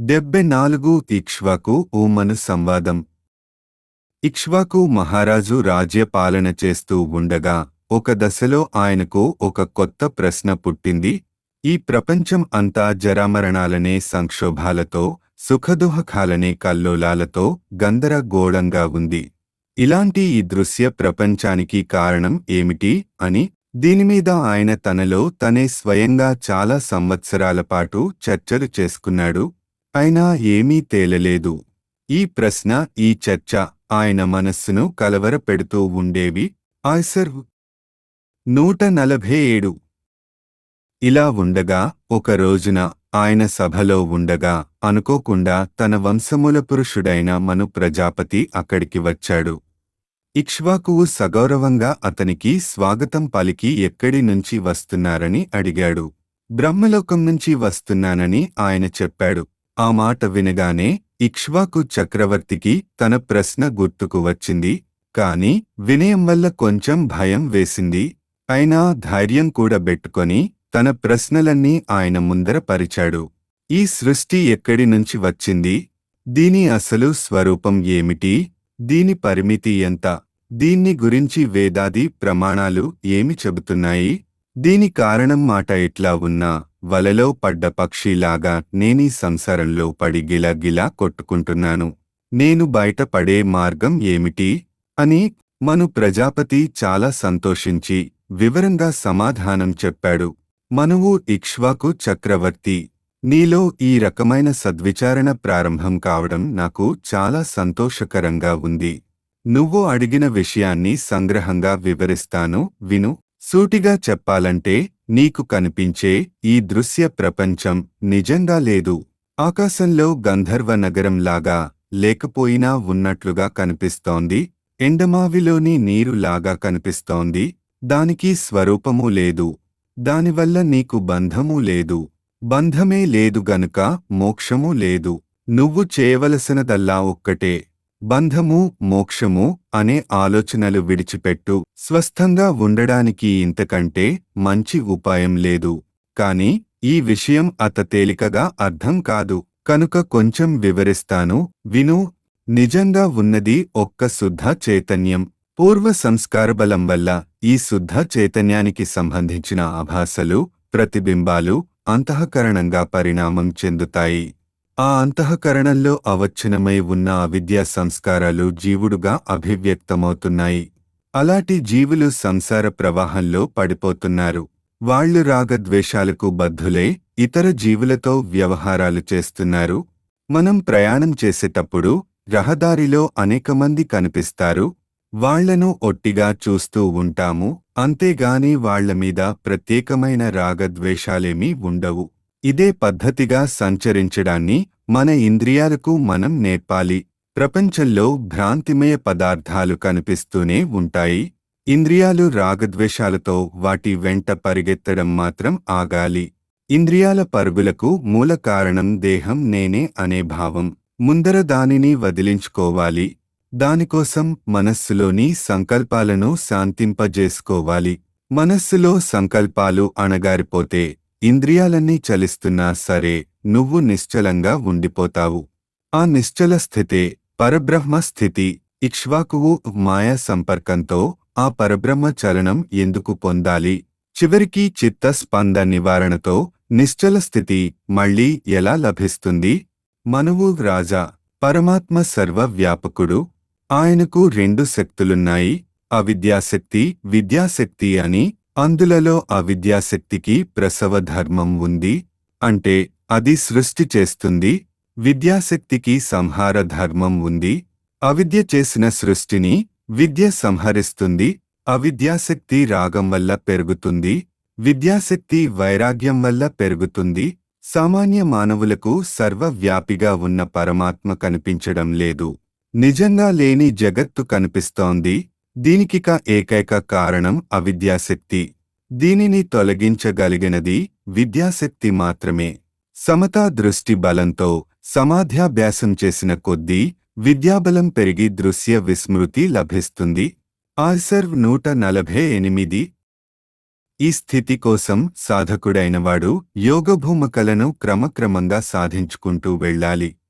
74 ఇక్ష్వాకు ఊమను సంవాదం. ఇక్ష్వాకు మహారాజు రాజ్యపాలన చేస్తూ ఉండగా ఒక దశలో ఆయనకు ఒక కొత్త ప్రశ్న పుట్టింది. ఈ ప్రపంచం అంతా జరామరణాలనే సంక్షోభాలతో, సుఖదుఃఖాలనే కల్లోలాలతో గందరగోళంగా ఉంది. ఇలాంటి ఈ దృశ్య ప్రపంచానికి కారణం ఏమిటి అని దీనిమీద ఆయన తనలో తనే స్వయంగా చాలా సంవత్సరాల పాటు చర్చలు చేసుకున్నాడు. అయినా ఏమీ తేలలేదు. ఈ ప్రశ్న, ఈ చర్చ ఆయన మనస్సును కలవరపెడుతూ ఉండేవి. ఆయ్సర్ 147. ఇలా ఉండగా ఒక రోజున ఆయన సభలో ఉండగా అనుకోకుండా తన వంశమూల పురుషుడైన మను ప్రజాపతి అక్కడికి వచ్చాడు. ఇక్ష్వాకువు సగౌరవంగా అతనికి స్వాగతం పలికి ఎక్కడి నుంచి వస్తున్నారని అడిగాడు. బ్రహ్మలోకం నుంచి వస్తున్నానని ఆయన చెప్పాడు. ఆ మాట వినగానే ఇక్ష్వాకు చక్రవర్తికి తన ప్రశ్న గుర్తుకు వచ్చింది. కాని వినయం వల్ల కొంచెం భయం వేసింది. అయినా ధైర్యం కూడబెట్టుకొని తన ప్రశ్నలన్నీ ఆయన ముందర పరిచాడు. ఈ సృష్టి ఎక్కడి నుంచి వచ్చింది? దీని అసలు స్వరూపం ఏమిటి? దీని పరిమితి ఎంత? దీన్ని గురించి వేదాది ప్రమాణాలు ఏమి చెబుతున్నాయి? దీని కారణం మాట ఎట్లా ఉన్నా వలలో పడ్డ పక్షిలాగా నేనీ సంసారంలో పడి గిలగిలా కొట్టుకుంటున్నాను. నేను బయటపడే మార్గం ఏమిటి? అని మను ప్రజాపతి చాలా సంతోషించి వివరంగా సమాధానం చెప్పాడు. మనువు ఇక్ష్వాకు చక్రవర్తి, నీలో ఈ రకమైన సద్విచారణ ప్రారంభం కావడం నాకు చాలా సంతోషకరంగా ఉంది. నువ్వు అడిగిన విషయాన్ని సంగ్రహంగా వివరిస్తాను, విను. సూటిగా చెప్పాలంటే నీకు కనిపించే ఈ దృశ్య ప్రపంచం నిజంగా లేదు. ఆకాశంలో గంధర్వ నగరంలాగా లేకపోయినా ఉన్నట్లుగా కనిపిస్తోంది. ఎండమావిలోని నీరులాగా కనిపిస్తోంది. దానికి స్వరూపమూ లేదు. దానివల్ల నీకు బంధమూ లేదు. బంధమే లేదు గనుక మోక్షమూ లేదు. నువ్వు చేయవలసినదల్లా ఒక్కటే, బంధము మోక్షము అనే ఆలోచనలు విడిచిపెట్టు. స్వస్థంగా ఉండడానికి ఇంతకంటే మంచి ఉపాయం లేదు. కాని ఈ విషయం అత తేలికగా అర్థం కాదు. కనుక కొంచెం వివరిస్తాను, విను. నిజంగా ఉన్నది ఒక్క శుద్ధ చైతన్యం. పూర్వ సంస్కారబలం వల్ల ఈ శుద్ధ చైతన్యానికి సంబంధించిన ఆభాసలు, ప్రతిబింబాలు అంతఃకరణంగా పరిణామం చెందుతాయి. ఆ అంతఃకరణంలో అవచ్ఛిన్నమై ఉన్న అవిద్యా సంస్కారాలు జీవుడుగా అభివ్యక్తమవుతున్నాయి. అలాంటి జీవులు సంసార ప్రవాహంలో పడిపోతున్నారు. వాళ్లు రాగద్వేషాలకు బద్ధులై ఇతర జీవులతో వ్యవహారాలు చేస్తున్నారు. మనం ప్రయాణం చేసేటప్పుడు రహదారిలో అనేకమంది కనిపిస్తారు. వాళ్లను ఒట్టిగా చూస్తూ ఉంటాము. అంతేగాని వాళ్లమీద ప్రత్యేకమైన రాగద్వేషాలేమీ ఉండవు. ఇదే పద్ధతిగా సంచరించడాన్ని మన ఇంద్రియాలకు మనం నేర్పాలి. ప్రపంచంలో భ్రాంతిమయ పదార్థాలు కనిపిస్తూనే ఉంటాయి. ఇంద్రియాలు రాగద్వేషాలతో వాటి వెంట పరిగెత్తడం మాత్రం ఆగాలి. ఇంద్రియాల పరుగులకు మూల కారణం దేహం నేనే అనే భావం. ముందర దానిని వదిలించుకోవాలి. దానికోసం మనస్సులోని సంకల్పాలను శాంతింపజేసుకోవాలి. మనస్సులో సంకల్పాలు అణగారిపోతే ఇంద్రియాలన్నీ చలిస్తున్నా సరే నువ్వు నిశ్చలంగా ఉండిపోతావు. ఆ నిశ్చల స్థితే పరబ్రహ్మ స్థితి. ఇక్ష్వాకువు మాయా సంపర్కంతో ఆ పరబ్రహ్మ చలనం ఎందుకు పొందాలి? చివరికి చిత్త స్పంద నివారణతో నిశ్చల స్థితి మళ్లీ ఎలా లభిస్తుంది? మనువు రాజా, పరమాత్మ సర్వవ్యాపకుడు. ఆయనకు రెండు శక్తులున్నాయి, అవిద్యాశక్తి, విద్యాశక్తి అని. అందులలో అవిద్యాశక్తికి ప్రసవ ధర్మం ఉంది, అంటే అది సృష్టి చేస్తుంది. విద్యాశక్తికి సంహార ధర్మం ఉంది. అవిద్య చేసిన సృష్టిని విద్య సంహరిస్తుంది. అవిద్యాశక్తి రాగం వల్ల పెరుగుతుంది, విద్యాశక్తి వైరాగ్యం వల్ల పెరుగుతుంది. సామాన్య మానవులకు సర్వవ్యాపిగా ఉన్న పరమాత్మ కనిపించడం లేదు. నిజంగా లేని జగత్తు కనిపిస్తోంది. దీనికిక ఏకైక కారణం అవిద్యాశక్తి. దీనిని తొలగించగలిగినది విద్యాశక్తి మాత్రమే. సమతా దృష్టి బలంతో సమాధ్యాభ్యాసం చేసిన కొద్దీ విద్యాబలం పెరిగి దృశ్య విస్మృతి లభిస్తుంది. ఆయ్సర్ 148. ఈ స్థితి కోసం సాధకుడైనవాడు యోగభూమికలను క్రమక్రమంగా సాధించుకుంటూ వెళ్ళాలి.